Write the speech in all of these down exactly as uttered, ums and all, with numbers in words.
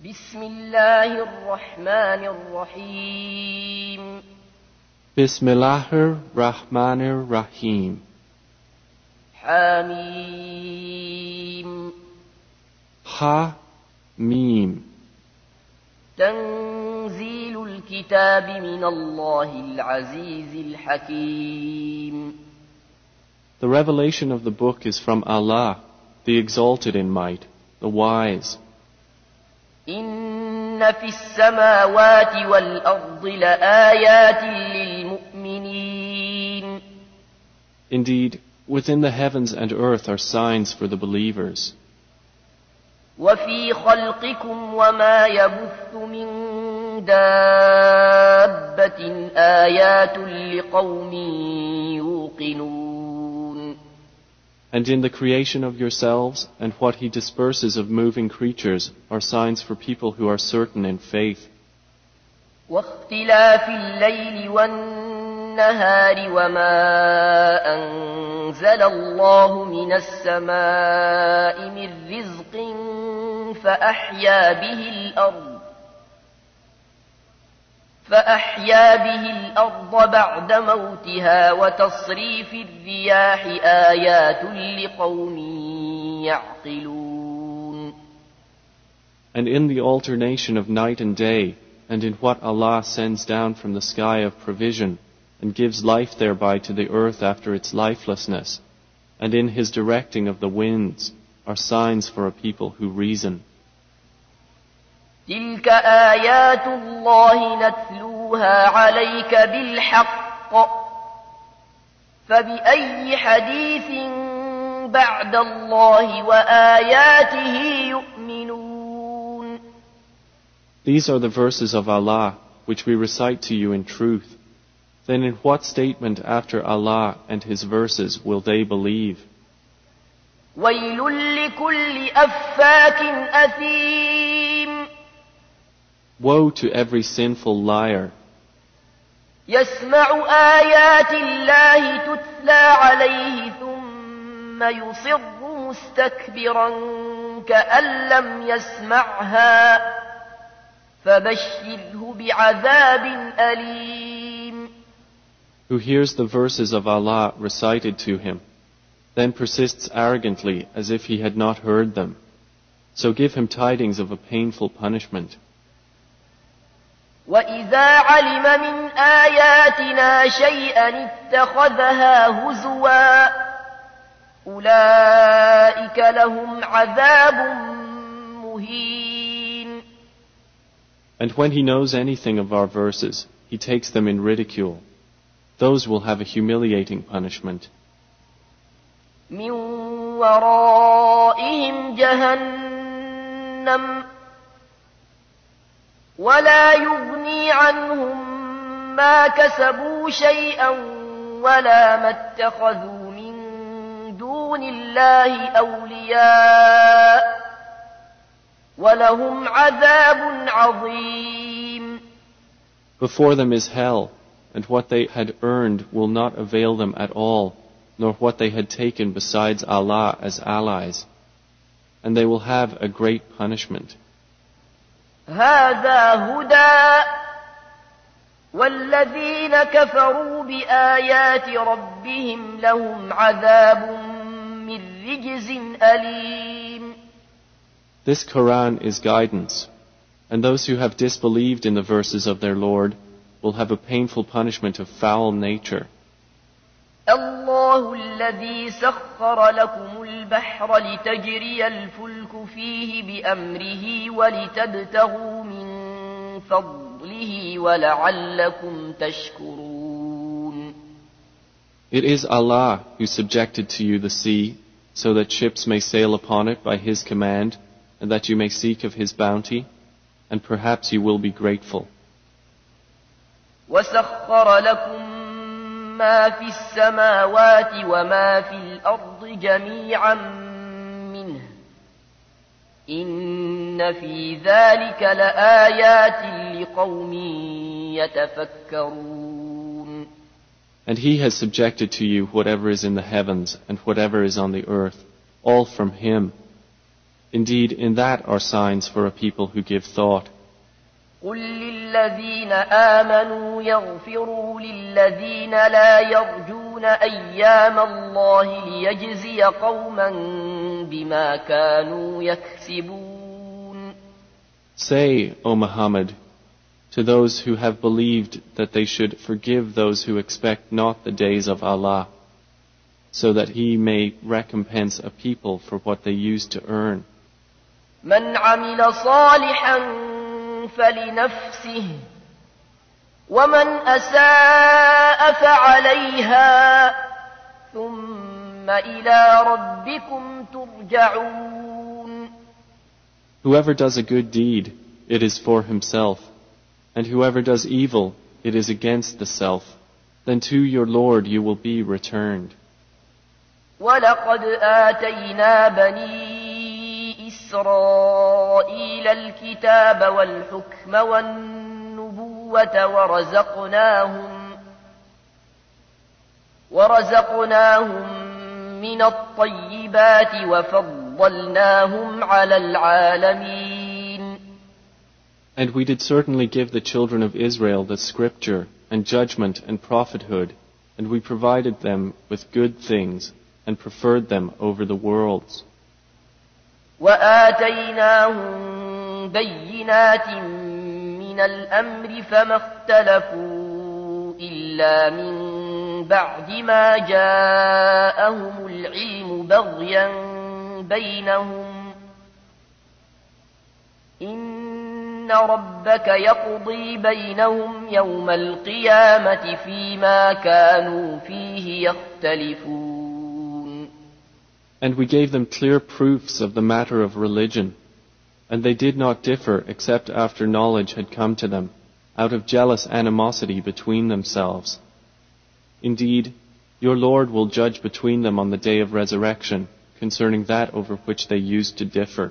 بسم الله الرحمن الرحيم Bismillahir Rahmanir Rahim. حميم Ha Mim. تنزيل الكتاب من الله العزيز الحكيم. The revelation of the book is from Allah, the exalted in might, the wise. إن في السماوات والأرض لآيات للمؤمنين. Indeed, within the heavens and earth are signs for the believers. وفي خلقكم وما يبث من دابة آيات لقوم يوقنون. And in the creation of yourselves and what He disperses of moving creatures are signs for people who are certain in faith. واختلاف الليل والنهار وما أنزل الله من السماء من رزق فأحيا به الأرض فأحيا به الأرض بعد موتها وتصريف الرياح آيات لقوم يعقلون. And in the alternation of night and day, and in what Allah sends down from the sky of provision, and gives life thereby to the earth after its lifelessness, and in His directing of the winds, are signs for a people who reason. تلك آيات الله نتلوها عليك بالحق فبأي حديث بعد الله وآياته يؤمنون. These are the verses of Allah, which we recite to you in truth. Then in what statement after Allah and His verses will they believe? ويل لكل أفاك أثيم. Woe to every sinful liar, يسمع آيات الله تتلى عليه ثم يصر مستكبرا كأن لم يسمعها فبشره بعذاب أليم. who hears the verses of Allah recited to him, then persists arrogantly as if he had not heard them. So give him tidings of a painful punishment. وَإِذَا عَلِمَ مِنْ آيَاتِنَا شَيْئًا اتَّخَذَهَا هُزُوًا أُولَئِكَ لَهُمْ عَذَابٌ مُهِينٌ. And when he knows anything of our verses, he takes them in ridicule. Those will have a humiliating punishment. مِنْ وَرَائِهِمْ جَهَنَّمُ ولا يغني عنهم ما كسبوا شيئا ولا ما اتخذوا من دون الله أولياء ولهم عذاب عظيم. Before them is hell, and what they had earned will not avail them at all, nor what they had taken besides Allah as allies. And they will have a great punishment. هذا هدى والذين كفروا بآيات ربهم لهم عذاب من رجز أليم. This Quran is guidance, and those who have disbelieved in the verses of their Lord will have a painful punishment of foul nature. الله الذي سخر لكم البحر لتجري الفلك فيه بأمره ولتبتغوا من فضله ولعلكم تشكرون. It is Allah who subjected to you the sea, so that ships may sail upon it by His command, and that you may seek of His bounty, and perhaps you will be grateful. وسخر لكم ما في السماوات وما في الأرض جميعا منه إن في ذلك لآيات لقوم يتفكرون. And He has subjected to you whatever is in the heavens and whatever is on the earth, all from Him. Indeed, in that are signs for a people who give thought. قل للذين آمنوا يغفروا للذين لا يرجون أيام الله ليجزي قوما بما كانوا يكسبون. Say, O Muhammad, to those who have believed that they should forgive those who expect not the days of Allah, so that He may recompense a people for what they used to earn. من عمل صالحا فلنفسه ومن أساء فعليها ثم إلى ربكم ترجعون. Whoever does a good deed, it is for himself, and whoever does evil, it is against the self. Then to your Lord you will be returned. ولقد آتينا بني إسرائيل الكتاب والحكم والنبوة ورزقناهم ورزقناهم من الطيبات وفضلناهم على العالمين. And we did certainly give the children of Israel the scripture and judgment and prophethood, and we provided them with good things and preferred them over the worlds. وآتيناهم بينات من الأمر فما اختلفوا إلا من بعد ما جاءهم العلم بغيا بينهم إن ربك يقضي بينهم يوم القيامة فيما كانوا فيه يختلفون. And we gave them clear proofs of the matter of religion, and they did not differ except after knowledge had come to them, out of jealous animosity between themselves. Indeed, your Lord will judge between them on the day of resurrection concerning that over which they used to differ.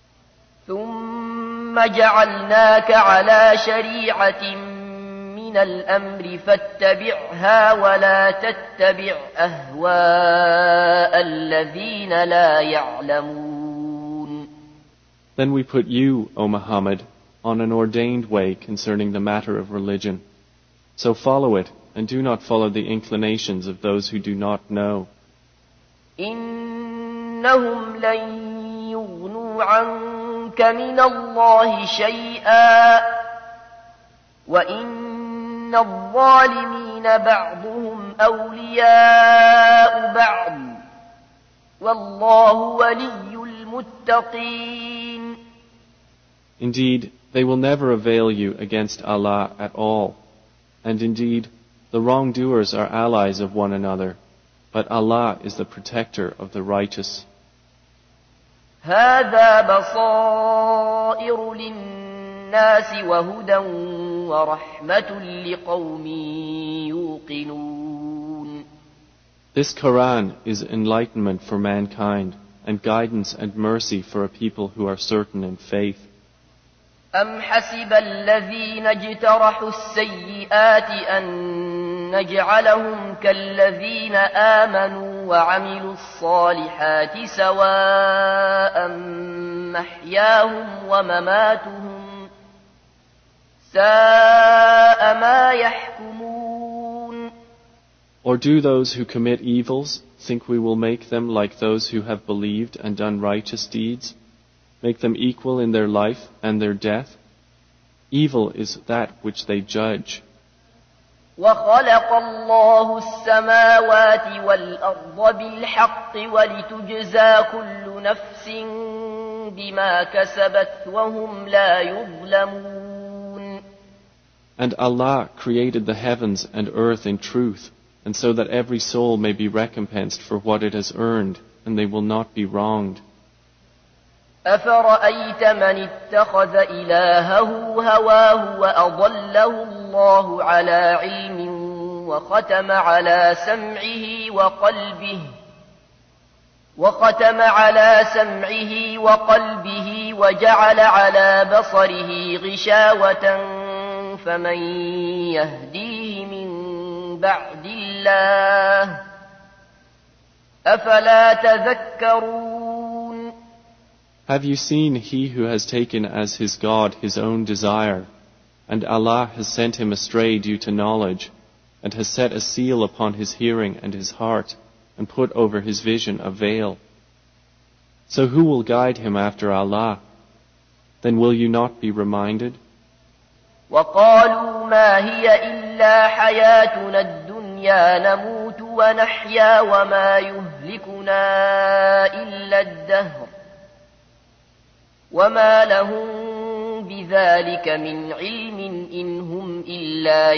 ثم جعلناك على شريعة من الأمر فاتبعها ولا تتبع أهواء الذين لا يعلمون. Then we put you, O Muhammad, on an ordained way concerning the matter of religion. So follow it, and do not follow the inclinations of those who do not know. إنهم لن يغنوا عنك من الله شيئا وإن الظالمين بعضهم أولياء بعض والله ولي المتقين. Indeed, they will never avail you against Allah at all. And indeed, the wrongdoers are allies of one another, but Allah is the protector of the righteous. هذا بصائر للناس وهدى ورحمة لقوم يوقنون. This Quran is enlightenment for mankind and guidance and mercy for a people who are certain in faith. أم حسب الذين اجترحوا السيئات أن نجعلهم كالذين آمنوا وعملوا الصالحات سواء محياهم ومماتهم ساء ما يحكمون. Or do those who commit evils think we will make them like those who have believed and done righteous deeds? Make them equal in their life and their death? Evil is that which they judge. وخلق الله السماوات والأرض بالحق ولتجزى كل نفس بما كسبت وهم لا يظلمون. And Allah created the heavens and earth in truth, and so that every soul may be recompensed for what it has earned, and they will not be wronged. أفرأيت من اتخذ إلهه هواه وأضله الله على علم وختم على سمعه وقلبه وختم على سمعه وقلبه وجعل على بصره غشاوة فمن يهديه من بعد الله أفلا تذكرون. Have you seen he who has taken as his God his own desire, and Allah has sent him astray due to knowledge, and has set a seal upon his hearing and his heart, and put over his vision a veil? So who will guide him after Allah? Then will you not be reminded? وقالوا ما هي إلا حياتنا الدنيا نموت ونحيا وما يهلكنا إلا الدهر وما لهم بذلك من علم إن هم إلا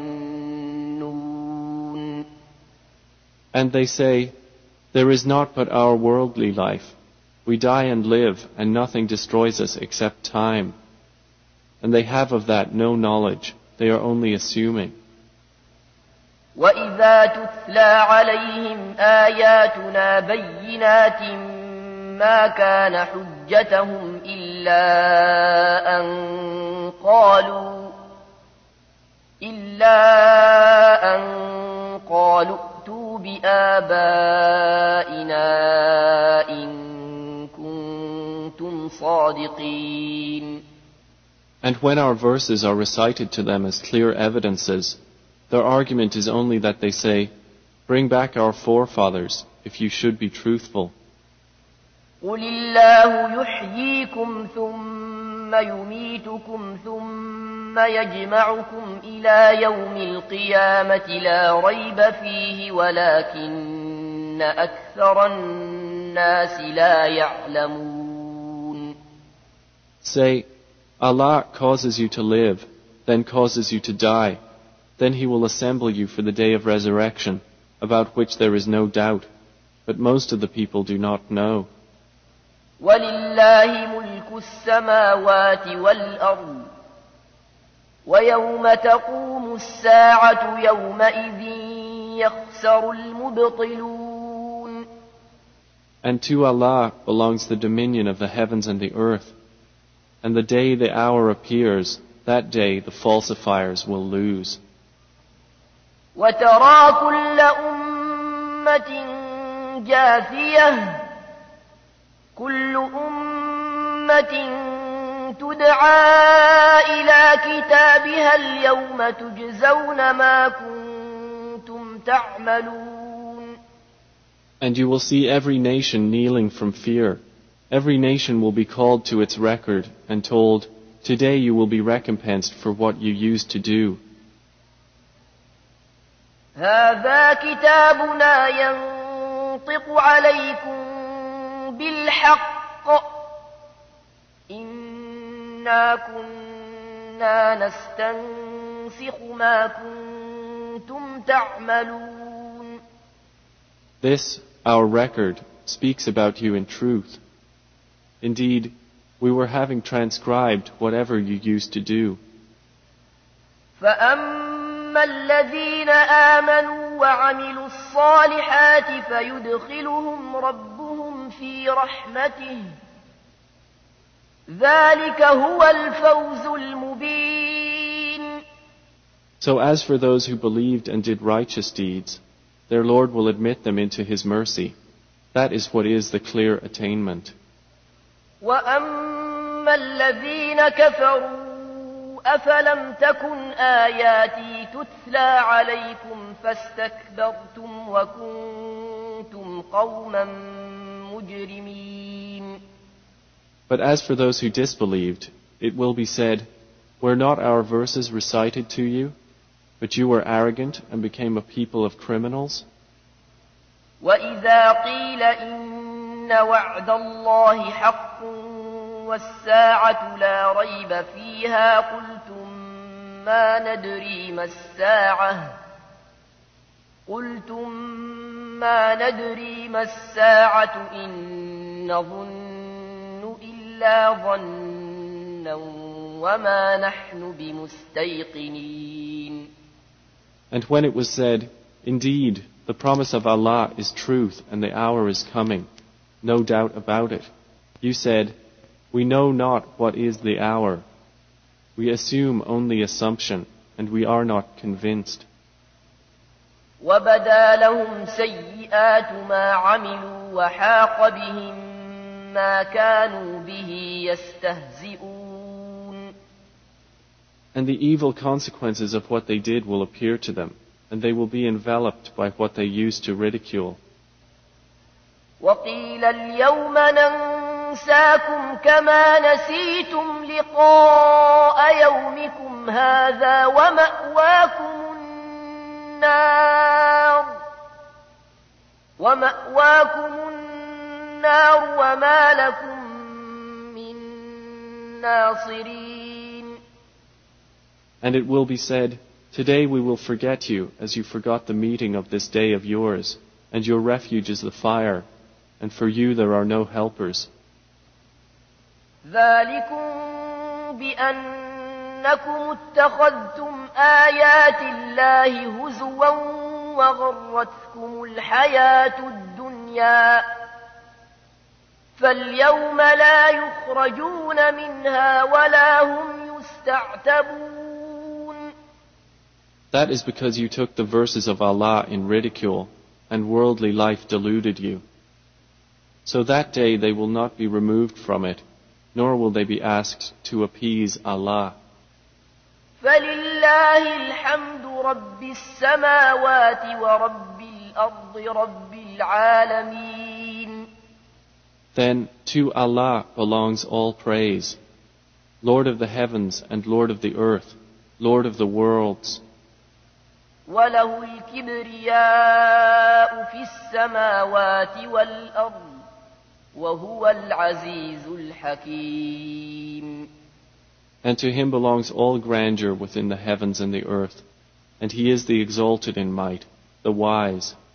يظنون. And they say, there is naught but our worldly life. We die and live, and nothing destroys us except time. And they have of that no knowledge. They are only assuming. وَإِذَا تُتْلَى عَلَيْهِمْ آيَاتُنَا بَيِّنَاتٍ مَا كَانَ حُجَّتَهُمْ إِلَّا أَن قَالُوا إِلَّا أَن قَالُوا ائْتُوا بِآبَائِنَا إِن كُنتُمْ صَادِقِينَ. And when our verses are recited to them as clear evidences, their argument is only that they say, bring back our forefathers, if you should be truthful. قُلِ اللَّهُ يُحْيِيكُمْ ثُمَّ يُمِيتُكُمْ ثُمَّ يَجْمَعُكُمْ إِلَى يَوْمِ الْقِيَامَةِ لَا رَيْبَ فِيهِ وَلَكِنَّ أَكْثَرَ النَّاسِ لَا يَعْلَمُونَ. Say, Allah causes you to live, then causes you to die. Then He will assemble you for the day of resurrection, about which there is no doubt. But most of the people do not know. وَلِلَّهِ مُلْكُ السَّمَاوَاتِ وَالْأَرْضِ وَيَوْمَ تَقُومُ السَّاعَةُ يَوْمَئِذٍ يَخْسَرُ الْمُبْطِلُونَ. And to Allah belongs the dominion of the heavens and the earth. And the day the hour appears, that day the falsifiers will lose. وَتَرَى كُلَّ أُمَّةٍ جَاثِيَةً كُلُّ أُمَّةٍ تُدْعَى إِلَى كِتَابِهَا الْيَوْمَ تُجْزَوْنَ مَا كُنتُمْ تَعْمَلُونَ. And you will see every nation kneeling from fear. Every nation will be called to its record and told, today you will be recompensed for what you used to do. هذا كتابنا ينطق عليكم بالحق إنا كنا نستنسخ ما كنتم تعملون. This, our record, speaks about you in truth. Indeed, we were having transcribed whatever you used to do. فَأَمَّا الَّذِينَ آمَنُوا وَعَمِلُوا الصَّالِحَاتِ فَيُدْخِلُهُمْ رَبُّهُمْ فِي رَحْمَتِهِ ذَلِكَ هُوَ الْفَوْزُ الْمُبِينُ. So as for those who believed and did righteous deeds, their Lord will admit them into His mercy. That is what is the clear attainment. وَأَمَّا الَّذِينَ كَفَرُوا أَفَلَمْ تَكُنْ آيَاتِي تُتْلَى عَلَيْكُمْ فَاسْتَكْبَرْتُمْ وَكُنْتُمْ قَوْمًا مُجْرِمِينَ. But as for those who disbelieved, it will be said, were not our verses recited to you, but you were arrogant and became a people of criminals? وَإِذَا قِيلَ إِنَّ وَعْدَ اللَّهِ حَقٌّ وَالسَّاعَةُ لَا رَيْبَ فِيهَا قُلْتُمْ مَا نَدْرِي مَا السَّاعَةُ قُلْتُمْ مَا نَدْرِي مَا السَّاعَةُ إِن نَّظُنُّ إِلَّا ظَنًّا وَمَا نَحْنُ بِمُسْتَيْقِنِينَ. And when it was said, indeed, the promise of Allah is truth and the hour is coming, no doubt about it, you said, we know not what is the hour. We assume only assumption, and we are not convinced. وَبَدَا لَهُمْ سَيِّئَاتُ مَا عَمِلُوا وَحَاقَ بِهِم ما كانوا به يستهزئون. And the evil consequences of what they did will appear to them, and they will be enveloped by what they used to ridicule. وقيل اليوم ننساكم كما نسيتم لقاء يومكم هذا ومأواكم النار ومأواكم النار وما لكم من ناصرين. And it will be said, today we will forget you as you forgot the meeting of this day of yours, and your refuge is the fire, and for you there are no helpers. ذلكم بأنكم اتخذتم آيات الله هزوا وغرتكم الحياة الدنيا فاليوم لا يخرجون منها ولا هم يستعتبون. That is because you took the verses of Allah in ridicule, and worldly life deluded you. So that day they will not be removed from it, nor will they be asked to appease Allah. فَلِلَّهِ الْحَمْدُ رَبِّ السَّمَاوَاتِ وَرَبِّ الْأَرْضِ رَبِّ الْعَالَمِينَ. Then to Allah belongs all praise, Lord of the heavens and Lord of the earth, Lord of the worlds. وَلَهُ الْكِبْرِيَاءُ فِي السَّمَاوَاتِ وَالْأَرْضِ وَهُوَ الْعَزِيزُ الْحَكِيمُ. And to him belongs all grandeur within the heavens and the earth, and he is the exalted in might, the wise.